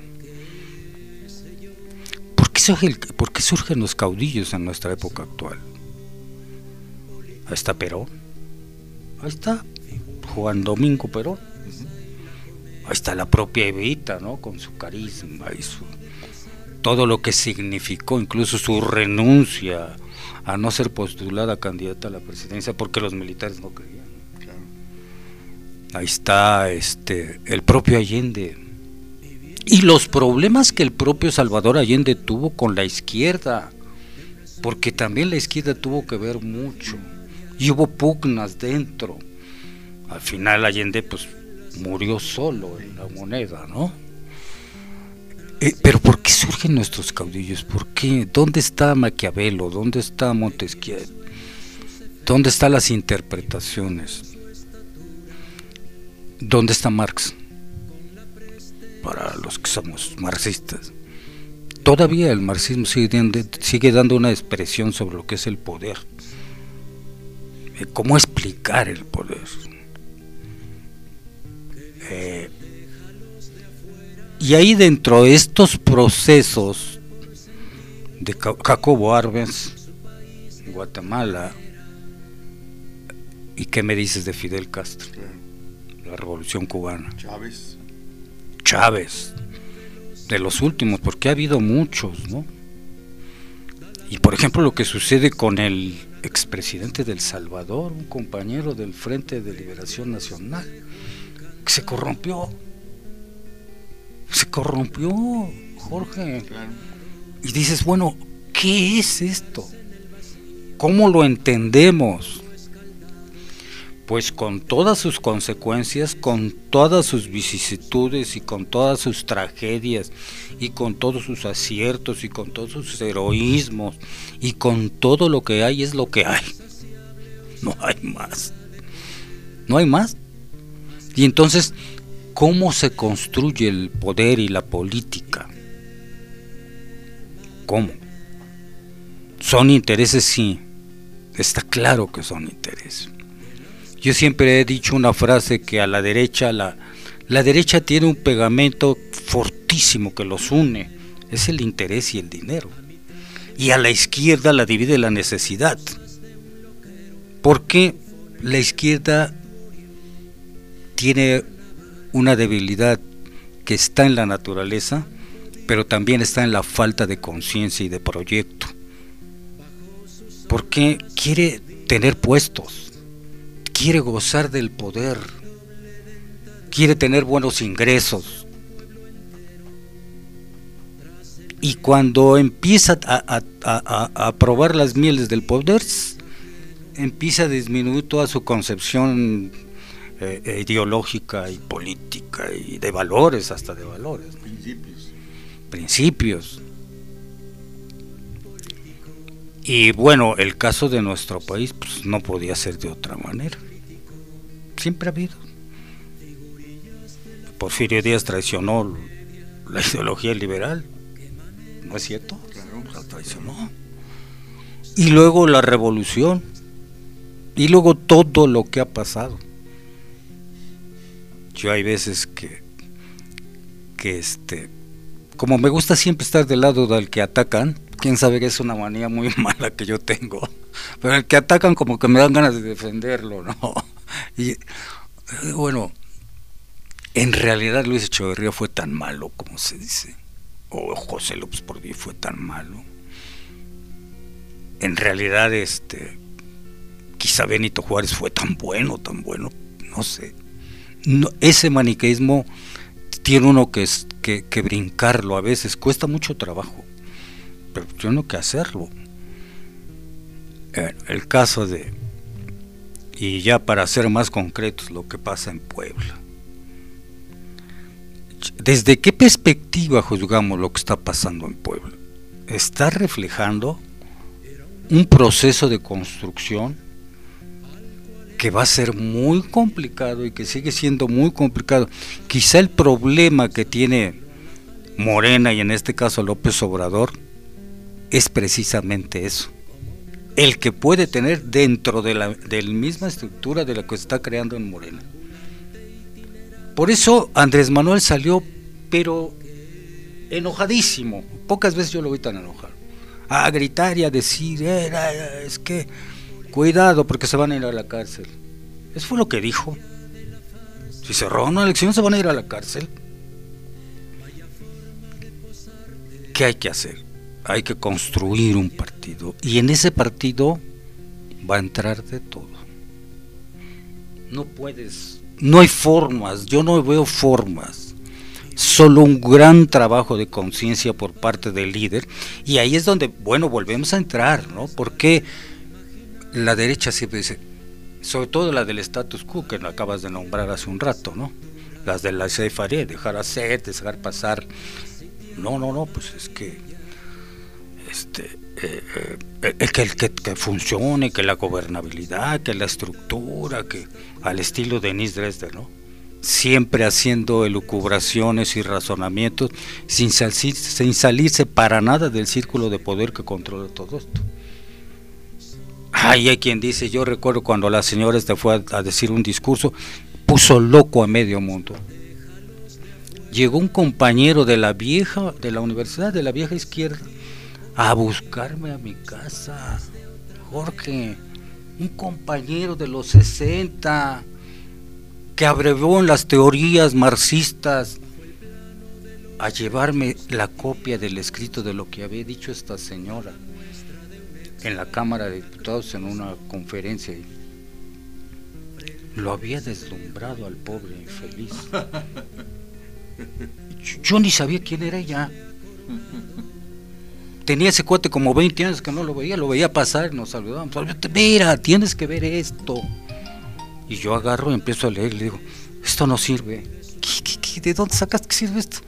¿Por qué surge el, por qué surgen los caudillos en nuestra época actual? Ahí está Perón, ahí está Juan Domingo Perón, ahí está la propia Evita, ¿no? Con su carisma y su, todo lo que significó, incluso su renuncia a no ser postulada candidata a la presidencia porque los militares no querían. Ahí está este el propio Allende y los problemas que el propio Salvador Allende tuvo con la izquierda, porque también la izquierda tuvo que ver mucho y hubo pugnas dentro. Al final Allende pues murió solo en la moneda, ¿no? Eh, pero ¿por qué surgen nuestros caudillos? ¿Por qué? ¿Dónde está Maquiavelo? ¿Dónde está Montesquieu? ¿Dónde están las interpretaciones? ¿Dónde está Marx? Para los que somos marxistas, todavía el marxismo sigue dando, sigue dando una expresión sobre lo que es el poder. ¿Cómo explicar el poder? Eh, y ahí dentro de estos procesos de Jacobo Arbenz, Guatemala, ¿y qué me dices de Fidel Castro? La Revolución Cubana. Chávez. Chávez, de los últimos, porque ha habido muchos, ¿no? Y por ejemplo lo que sucede con el expresidente de El Salvador, un compañero del Frente de Liberación Nacional, que se corrompió, se corrompió, Jorge. Claro. Y dices, bueno, ¿qué es esto? ¿Cómo lo entendemos? Pues con todas sus consecuencias, con todas sus vicisitudes y con todas sus tragedias y con todos sus aciertos y con todos sus heroísmos y con todo lo que hay, es lo que hay. No hay más. No hay más. Y entonces, ¿cómo se construye el poder y la política? ¿Cómo? ¿Son intereses? Sí. Está claro que son intereses. Yo siempre he dicho una frase que a la derecha, la, la derecha tiene un pegamento fortísimo que los une, es el interés y el dinero. Y a la izquierda la divide la necesidad. Porque la izquierda tiene una debilidad que está en la naturaleza, pero también está en la falta de conciencia y de proyecto. Porque quiere tener puestos, quiere gozar del poder, quiere tener buenos ingresos. Y cuando empieza a, a, a, a probar las mieles del poder, empieza a disminuir toda su concepción eh, ideológica y política y de valores, hasta de valores. Principios. Principios. Y bueno, el caso de nuestro país pues no podía ser de otra manera. Siempre ha habido. Porfirio Díaz traicionó la ideología liberal, ¿no es cierto? Claro, la traicionó. Y luego la revolución, y luego todo lo que ha pasado. Yo hay veces que, que este, como me gusta siempre estar del lado del que atacan, quién sabe que es una manía muy mala que yo tengo, pero el que atacan como que me dan ganas de defenderlo, ¿no? Y bueno, en realidad Luis Echeverría fue tan malo como se dice, o José López Portillo fue tan malo. En realidad, este, quizá Benito Juárez fue tan bueno, tan bueno, no sé. No, ese maniqueísmo tiene uno que, es, que, que brincarlo, a veces cuesta mucho trabajo, pero tiene uno que hacerlo. Eh, el caso de, y ya para ser más concretos, lo que pasa en Puebla. ¿Desde qué perspectiva juzgamos lo que está pasando en Puebla? Está reflejando un proceso de construcción que va a ser muy complicado y que sigue siendo muy complicado. Quizá el problema que tiene Morena y en este caso López Obrador es precisamente eso, el que puede tener dentro de la, de la misma estructura de la que se está creando en Morena. Por eso Andrés Manuel salió, pero enojadísimo. Pocas veces yo lo vi tan enojado. A gritar y a decir, eh, es que cuidado porque se van a ir a la cárcel. Eso fue lo que dijo. Si se roban una elección se van a ir a la cárcel. ¿Qué hay que hacer? Hay que construir un partido, y en ese partido va a entrar de todo. No puedes, no hay formas, yo no veo formas, solo un gran trabajo de conciencia por parte del líder, y ahí es donde, bueno, volvemos a entrar, ¿no? Porque la derecha siempre dice, sobre todo la del status quo que acabas de nombrar hace un rato, ¿no? Las de la laissez-faire, dejar hacer, dejar pasar. No, no, no, pues es que este eh, eh, que, que, que funcione, que la gobernabilidad, que la estructura, que al estilo de Denise Dresser, ¿no? Siempre haciendo elucubraciones y razonamientos sin, sal, sin salirse para nada del círculo de poder que controla todo esto. Ay, hay quien dice, yo recuerdo cuando la señora este fue a, a decir un discurso, puso loco a medio mundo. Llegó un compañero de la vieja, de la universidad de la vieja izquierda, a buscarme a mi casa, Jorge, un compañero de los sesenta, que abrevió en las teorías marxistas, a llevarme la copia del escrito de lo que había dicho esta señora en la Cámara de Diputados en una conferencia. Lo había deslumbrado al pobre infeliz. Yo, yo ni sabía quién era ella. Tenía ese cuate como veinte años que no lo veía, lo veía pasar y nos saludábamos. Mira, tienes que ver esto. Y yo agarro y empiezo a leer y le digo, esto no sirve. ¿Qué, qué, qué, ¿De dónde sacaste que sirve esto?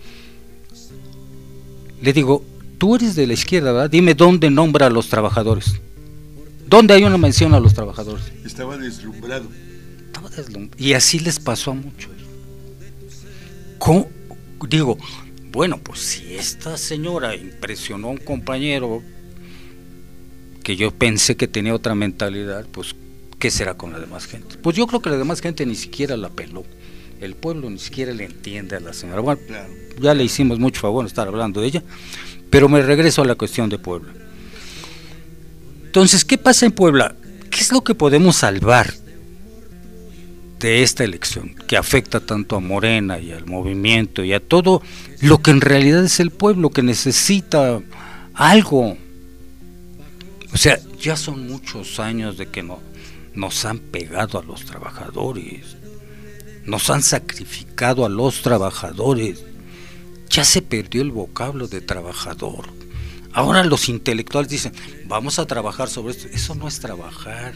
Le digo, tú eres de la izquierda, ¿verdad? Dime dónde nombra a los trabajadores. ¿Dónde hay una mención a los trabajadores? Estaba deslumbrado. Estaba deslumbrado. Y así les pasó a muchos. ¿Cómo? Digo, bueno, pues si esta señora impresionó a un compañero que yo pensé que tenía otra mentalidad, pues ¿qué será con la demás gente? Pues yo creo que la demás gente ni siquiera la peló. El pueblo ni siquiera le entiende a la señora. Bueno, claro, ya le hicimos mucho favor estar hablando de ella, pero me regreso a la cuestión de Puebla. Entonces, ¿qué pasa en Puebla? ¿Qué es lo que podemos salvar de esta elección que afecta tanto a Morena y al movimiento y a todo lo que en realidad es el pueblo que necesita algo? O sea, ya son muchos años de que no nos han pegado a los trabajadores, nos han sacrificado a los trabajadores. Ya se perdió el vocablo de trabajador. Ahora los intelectuales dicen, vamos a trabajar sobre esto. Eso no es trabajar.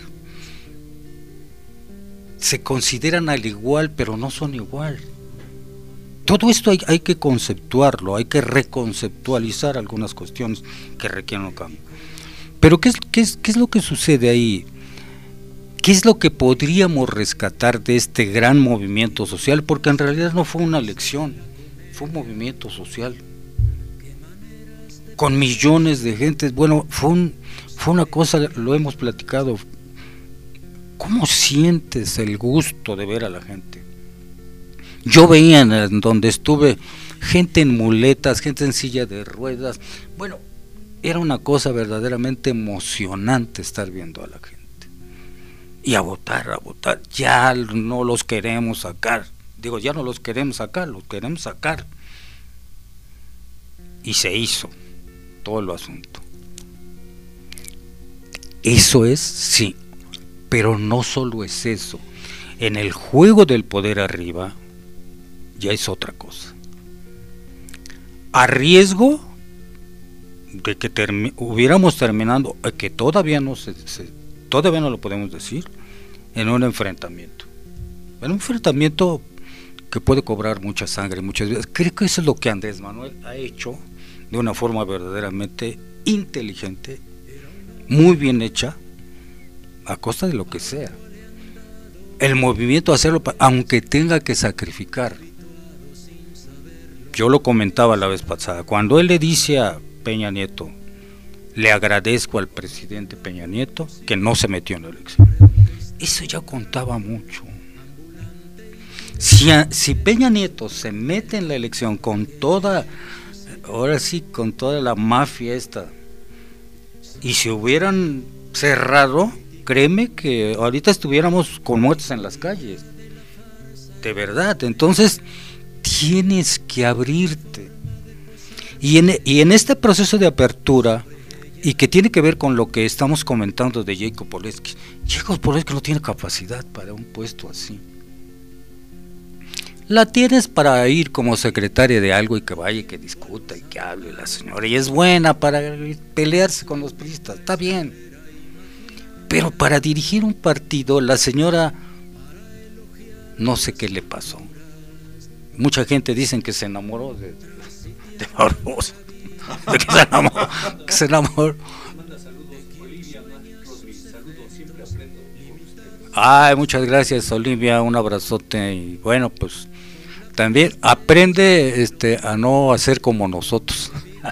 Se consideran al igual, pero no son igual. Todo esto hay, hay que conceptuarlo, hay que reconceptualizar algunas cuestiones que requieren un cambio. Pero ¿qué es, qué es, qué es lo que sucede ahí? ¿Qué es lo que podríamos rescatar de este gran movimiento social? Porque en realidad no fue una elección, fue un movimiento social. Con millones de gente. Bueno, fue, un, fue una cosa, lo hemos platicado. ¿Cómo sientes el gusto de ver a la gente? Yo veía en donde estuve gente en muletas, gente en silla de ruedas. Bueno, era una cosa verdaderamente emocionante estar viendo a la gente. Y a votar, a votar. Ya no los queremos sacar. Digo, ya no los queremos sacar, los queremos sacar. Y se hizo todo el asunto. Eso es, sí, pero no solo es eso. En el juego del poder arriba, ya es otra cosa. A riesgo de que termi- hubiéramos terminando, que todavía no se, se, todavía no lo podemos decir, en un enfrentamiento. En un enfrentamiento que puede cobrar mucha sangre, muchas vidas. Creo que eso es lo que Andrés Manuel ha hecho de una forma verdaderamente inteligente, muy bien hecha, a costa de lo que sea. El movimiento hacerlo, aunque tenga que sacrificar. Yo lo comentaba la vez pasada, cuando él le dice a Peña Nieto, le agradezco al presidente Peña Nieto que no se metió en la elección. Eso ya contaba mucho. Si, a, si Peña Nieto se mete en la elección con toda, ahora sí, con toda la mafia esta, y si hubieran cerrado, créeme que ahorita estuviéramos con muertes en las calles, de verdad. Entonces tienes que abrirte, y en, y en este proceso de apertura, y que tiene que ver con lo que estamos comentando de Jacob Polensky. Jacob Polensky no tiene capacidad para un puesto así. La tienes para ir como secretaria de algo y que vaya y que discuta y que hable la señora, y es buena para pelearse con los priistas, está bien, pero para dirigir un partido la señora no sé qué le pasó. Mucha gente dicen que se enamoró de, de, de Barbosa, de que se enamoró, que se enamoró. Ay, muchas gracias, Olivia, un abrazote. Y bueno, pues también aprende este a no hacer como nosotros.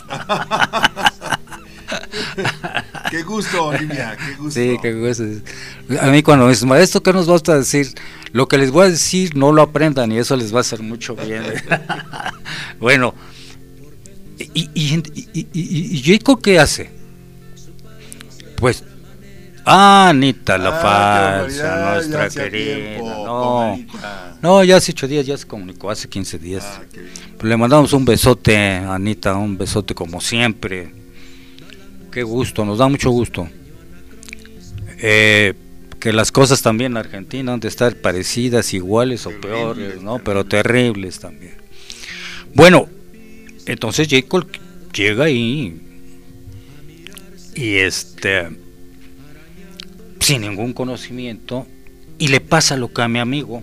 Qué gusto, Olivia, qué gusto. Sí, qué gusto. A mí cuando me dicen, maestro, ¿qué nos vas a decir? Lo que les voy a decir, no lo aprendan y eso les va a hacer mucho bien. Bueno, y, y, y, y, y Jacob, ¿qué hace? Pues, ah, Anita la ah, falsa, nuestra querida. Tiempo, no, no, ya hace ocho días ya se comunicó, hace quince días. Ah, pues le mandamos un besote a Anita, un besote como siempre. Qué gusto, nos da mucho gusto. Eh, que las cosas también en Argentina han de estar parecidas, iguales o peores, ¿no? Pero terribles también. Bueno, entonces Jacob llega ahí y este sin ningún conocimiento y le pasa lo que a mi amigo.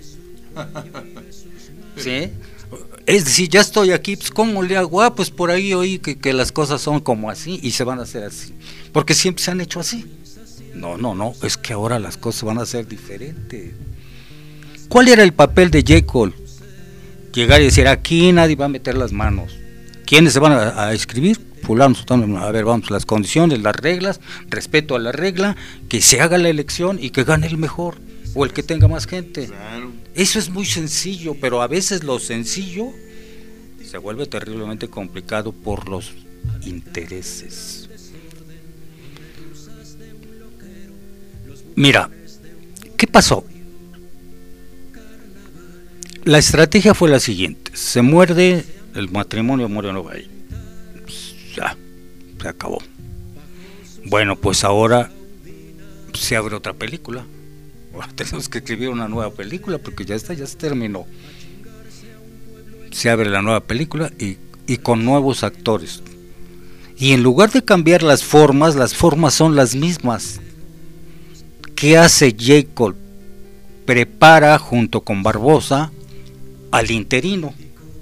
¿Sí? Es decir, ya estoy aquí, pues ¿cómo le hago? Ah, pues por ahí oí que, que las cosas son como así y se van a hacer así, porque siempre se han hecho así. No, no, no, es que ahora las cosas van a ser diferentes. ¿Cuál era el papel de Jacob? Llegar y decir, aquí nadie va a meter las manos. ¿Quiénes se van a, a escribir? Fulano, a ver, vamos, las condiciones, las reglas, respeto a la regla, que se haga la elección y que gane el mejor, o el que tenga más gente. Claro. Eso es muy sencillo, pero a veces lo sencillo se vuelve terriblemente complicado por los intereses. Mira, ¿qué pasó? La estrategia fue la siguiente: se muerde el matrimonio, muere no ahí. Pues ya, se acabó. Bueno, pues ahora se abre otra película. Ahora tenemos que escribir una nueva película porque ya está, ya se terminó. Se abre la nueva película y, y con nuevos actores. Y en lugar de cambiar las formas, las formas son las mismas. ¿Qué hace Jacob? Prepara junto con Barbosa al interino.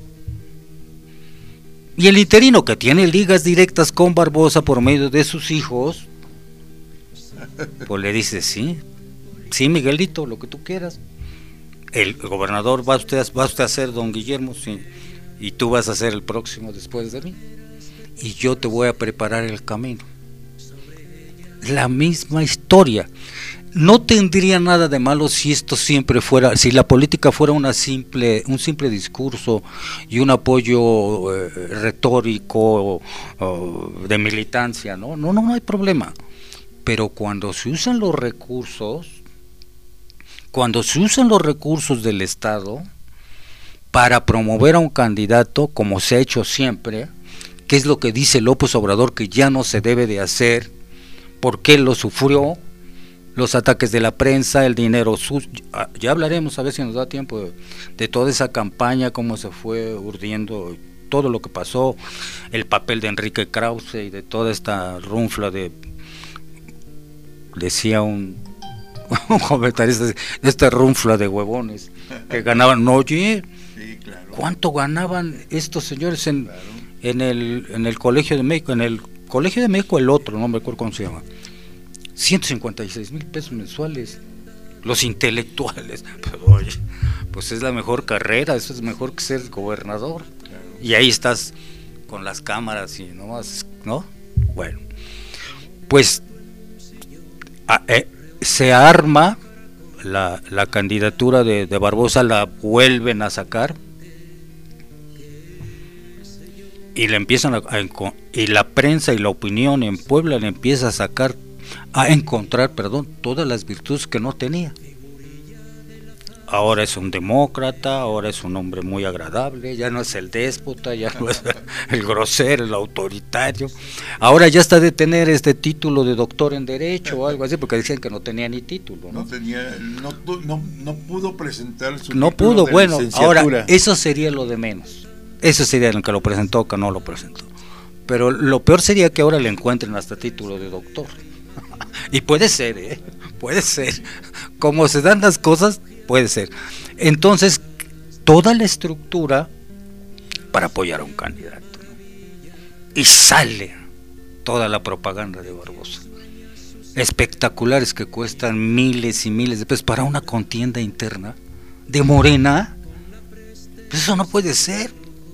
Y el interino, que tiene ligas directas con Barbosa por medio de sus hijos, pues le dice, sí, sí, Miguelito, lo que tú quieras. El gobernador va usted, va usted a ser don Guillermo, sí, y tú vas a ser el próximo después de mí. Y yo te voy a preparar el camino. La misma historia. No tendría nada de malo si esto siempre fuera, si la política fuera una simple, un simple discurso y un apoyo eh, retórico eh, de militancia, ¿no? No, no, no hay problema. Pero cuando se usan los recursos, cuando se usan los recursos del Estado para promover a un candidato, como se ha hecho siempre, que es lo que dice López Obrador que ya no se debe de hacer, porque él lo sufrió, los ataques de la prensa, el dinero sucio. Ya hablaremos, a ver si nos da tiempo, de, de toda esa campaña, cómo se fue urdiendo, todo lo que pasó, el papel de Enrique Krause y de toda esta runfla de, decía un, un comentarista, de esta runfla de huevones que ganaban. No, oye, sí, claro. ¿Cuánto ganaban estos señores en, claro. en el en el Colegio de México? En el Colegio de México, el otro, no me acuerdo cómo se llama. ciento cincuenta y seis mil pesos mensuales, los intelectuales. Pero, oye, pues es la mejor carrera, eso es mejor que ser gobernador. Claro. Y ahí estás con las cámaras y nomás, ¿no? Bueno, pues a, eh, se arma la, la candidatura de, de Barbosa, la vuelven a sacar y le empiezan a, a y la prensa y la opinión en Puebla le empieza a sacar a encontrar, perdón, todas las virtudes que no tenía. Ahora es un demócrata, ahora es un hombre muy agradable, ya no es el déspota, ya no es el grosero, el autoritario. Ahora ya está de tener este título de doctor en Derecho o algo así, porque decían que no tenía ni título, ¿no? No tenía, no, no, no pudo presentar su no título pudo, de bueno, licenciatura. Ahora eso sería lo de menos. Eso sería lo que lo presentó, que no lo presentó. Pero lo peor sería que ahora le encuentren hasta título de doctor. Y puede ser, ¿eh? Puede ser. Como se dan las cosas, puede ser. Entonces, toda la estructura para apoyar a un candidato, ¿no? Y sale toda la propaganda de Barbosa. Espectaculares que cuestan miles y miles de pesos para una contienda interna de Morena. Pues eso no puede ser.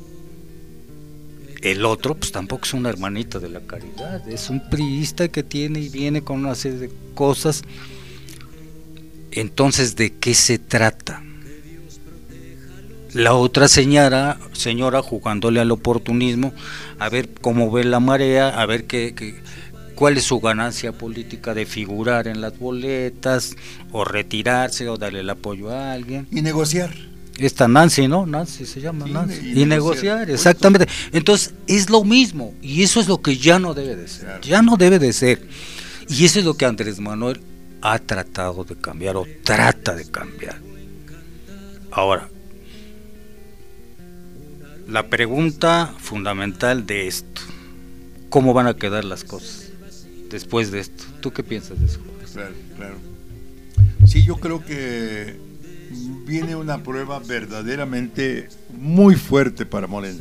El otro, pues tampoco es una hermanita de la caridad, es un priista que tiene y viene con una serie de cosas. Entonces, ¿de qué se trata? La otra señora, señora jugándole al oportunismo, a ver cómo ve la marea, a ver qué, qué, cuál es su ganancia política de figurar en las boletas, o retirarse, o darle el apoyo a alguien. Y negociar. Esta Nancy, ¿no? Nancy se llama, sí, Nancy. Y, y negociar, negociar exactamente. Entonces, es lo mismo, y eso es lo que ya no debe de ser, claro. Ya no debe de ser. Y eso es lo que Andrés Manuel ha tratado de cambiar, o trata de cambiar. Ahora, la pregunta fundamental de esto, ¿cómo van a quedar las cosas después de esto? ¿Tú qué piensas de eso? Claro, claro. Sí, yo creo que viene una prueba verdaderamente muy fuerte para Morena.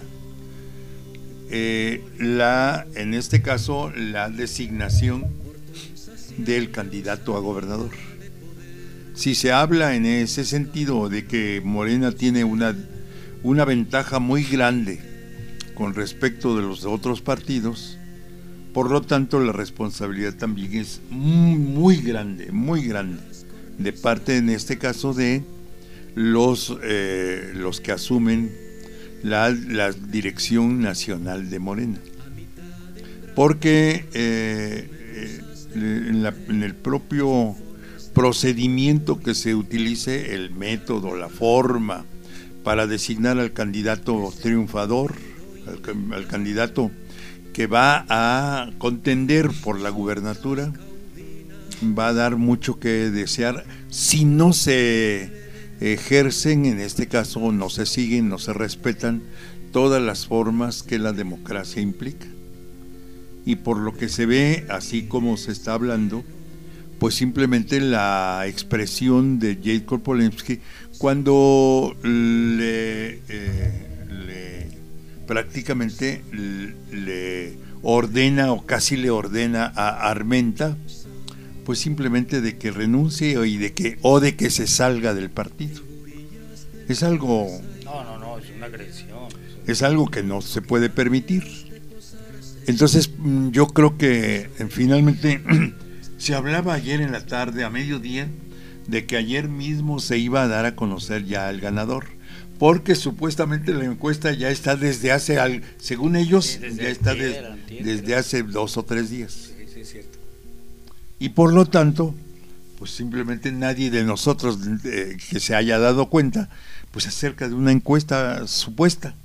Eh, la, en este caso, la designación del candidato a gobernador. Si se habla en ese sentido de que Morena tiene una, una ventaja muy grande con respecto de los otros partidos, por lo tanto la responsabilidad también es muy, muy grande, muy grande, de parte en este caso de los eh, los que asumen la, la dirección nacional de Morena, porque eh, eh, en, la, en el propio procedimiento que se utilice, el método, la forma para designar al candidato triunfador, al, al candidato que va a contender por la gubernatura, va a dar mucho que desear si no se ejercen, en este caso no se siguen, no se respetan todas las formas que la democracia implica. Y por lo que se ve, así como se está hablando, pues simplemente la expresión de Jade Korpolemsky cuando le, eh, le prácticamente le ordena o casi le ordena a Armenta, pues simplemente de que renuncie o, y de que, o de que se salga del partido. Es algo... No, no, no, es una agresión. Es algo que no se puede permitir. Entonces yo creo que finalmente se hablaba ayer en la tarde, a mediodía, de que ayer mismo se iba a dar a conocer ya el ganador, porque supuestamente la encuesta ya está desde hace, al, según ellos, sí, ya está antier, de, antier, desde hace dos o tres días. Sí, sí, es cierto. Y por lo tanto, pues simplemente nadie de nosotros eh, que se haya dado cuenta, pues acerca de una encuesta supuesta.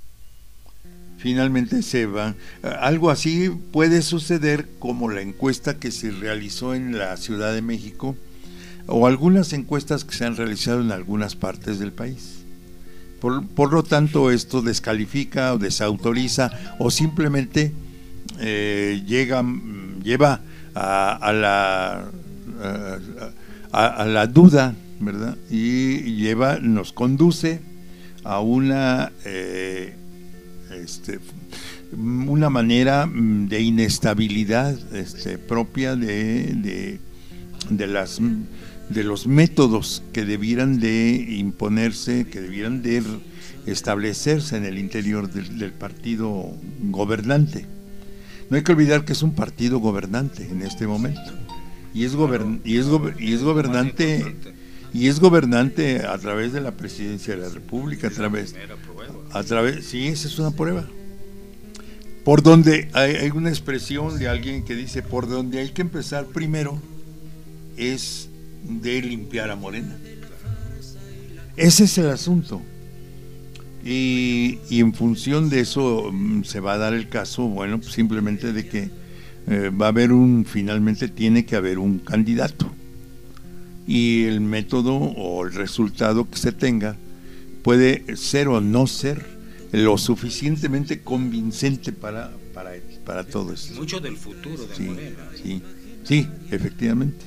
Finalmente se va. Algo así puede suceder como la encuesta que se realizó en la Ciudad de México o algunas encuestas que se han realizado en algunas partes del país. Por, por lo tanto, esto descalifica o desautoriza o simplemente eh, llega, lleva a, a, la, a, a la duda, ¿verdad? Y lleva, nos conduce a una... Eh, Este, una manera de inestabilidad este, propia de, de, de, las, de los métodos que debieran de imponerse, que debieran de establecerse en el interior del, del partido gobernante. No hay que olvidar que es un partido gobernante en este momento y es, gobern, y es, go, y es gobernante y es gobernante a través de la presidencia de la República, a través a través sí, esa es una prueba. Por donde hay, hay una expresión de alguien que dice, por donde hay que empezar primero es de limpiar a Morena. Ese es el asunto. Y, y en función de eso se va a dar el caso, bueno, pues simplemente de que eh, va a haber un, finalmente tiene que haber un candidato. Y el método o el resultado que se tenga puede ser o no ser lo suficientemente convincente para, para, para todo esto. Mucho del futuro de sí, Morena. Sí, sí, efectivamente.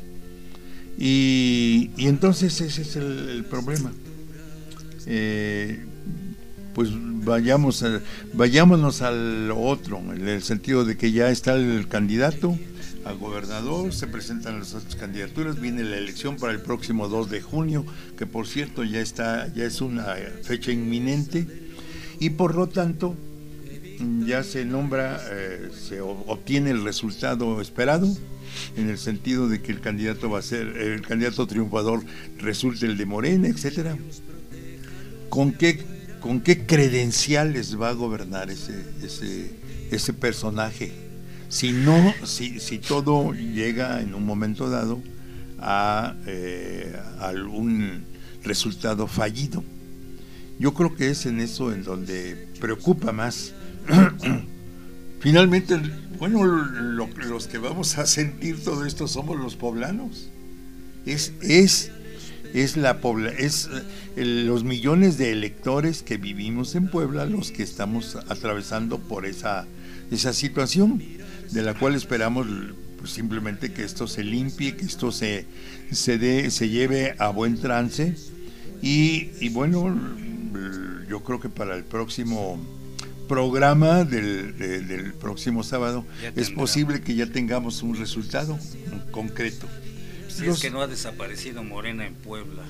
Y, y entonces ese es el, el problema. Eh, pues vayamos a, vayámonos al otro, en el sentido de que ya está el candidato a gobernador, se presentan las otras candidaturas, viene la elección para el próximo dos de junio, que por cierto ya está, ya es una fecha inminente, y por lo tanto ya se nombra, eh, se obtiene el resultado esperado, en el sentido de que el candidato va a ser, el candidato triunfador resulte el de Morena, etcétera. ¿Con qué, con qué credenciales va a gobernar ese, ese, ese personaje? Si no, si, si todo llega en un momento dado a, eh, a algún resultado fallido. Yo creo que es en eso en donde preocupa más. Finalmente, bueno, lo, los que vamos a sentir todo esto somos los poblanos. Es, es, es la pobla, es el, los millones de electores que vivimos en Puebla los que estamos atravesando por esa, esa situación, de la cual esperamos pues, simplemente que esto se limpie, que esto se, se, dé, se lleve a buen trance y, y bueno, yo creo que para el próximo programa del, de, del próximo sábado es posible que ya tengamos un resultado concreto. Si Los... es que no ha desaparecido Morena en Puebla.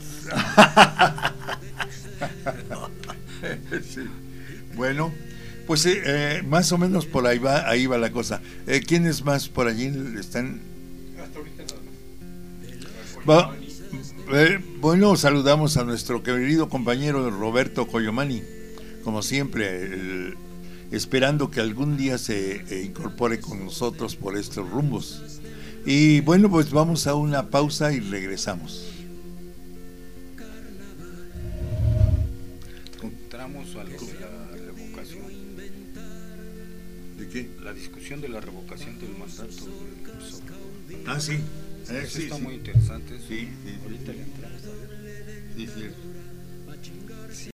Sí. Bueno, pues eh, más o menos por ahí va, ahí va la cosa. Eh, ¿Quiénes más por allí están? Va, eh, bueno, saludamos a nuestro querido compañero Roberto Coyomani, como siempre, el, esperando que algún día se eh, incorpore con nosotros por estos rumbos. Y bueno, pues vamos a una pausa y regresamos. Entramos a lo de la revocación. ¿De qué? La discusión de la revocación del mandato de López Obrador. Ah, sí. Eh, Eso sí, está sí. muy interesante. Eso. Sí, sí, sí. Ahorita le entramos a ver. Sí, sí.